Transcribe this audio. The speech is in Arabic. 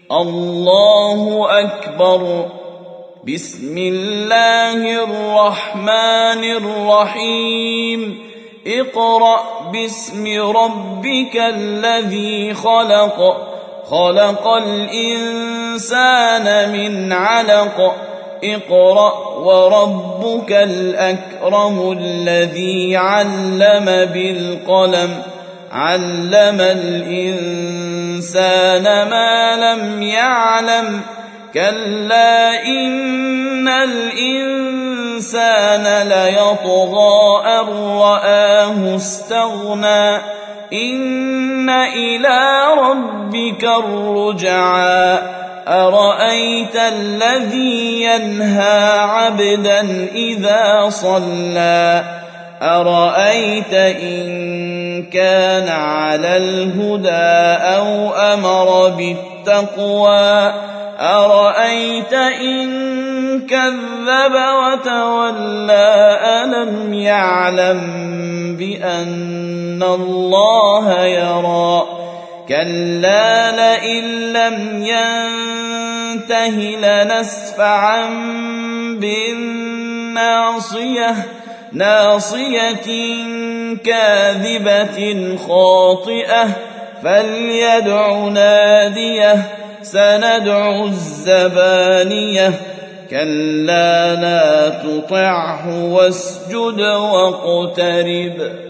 الله أكبر. بسم الله الرحمن الرحيم. اقرأ باسم ربك الذي خلق. خلق الإنسان من علق. اقرأ وربك الأكرم الذي علم بالقلم. علم الإنسان ما لم يعلم. كلا إن الإنسان ليطغى أن رآه استغنى. إن إلى ربك الرجعى. أرأيت الذي ينهى عبدا إذا صلى. أرأيت إن كان على الهدى أو أمر بالتقوى. أرأيت إن كذب وتولى. ألم يعلم بأن الله يرى. كلا لئن لم ينته لنسفعا بالناصية. ناصية كاذبة خاطئة. فليدع ناديه. سندع الزبانية. كلا لا تطعه واسجد واقترب.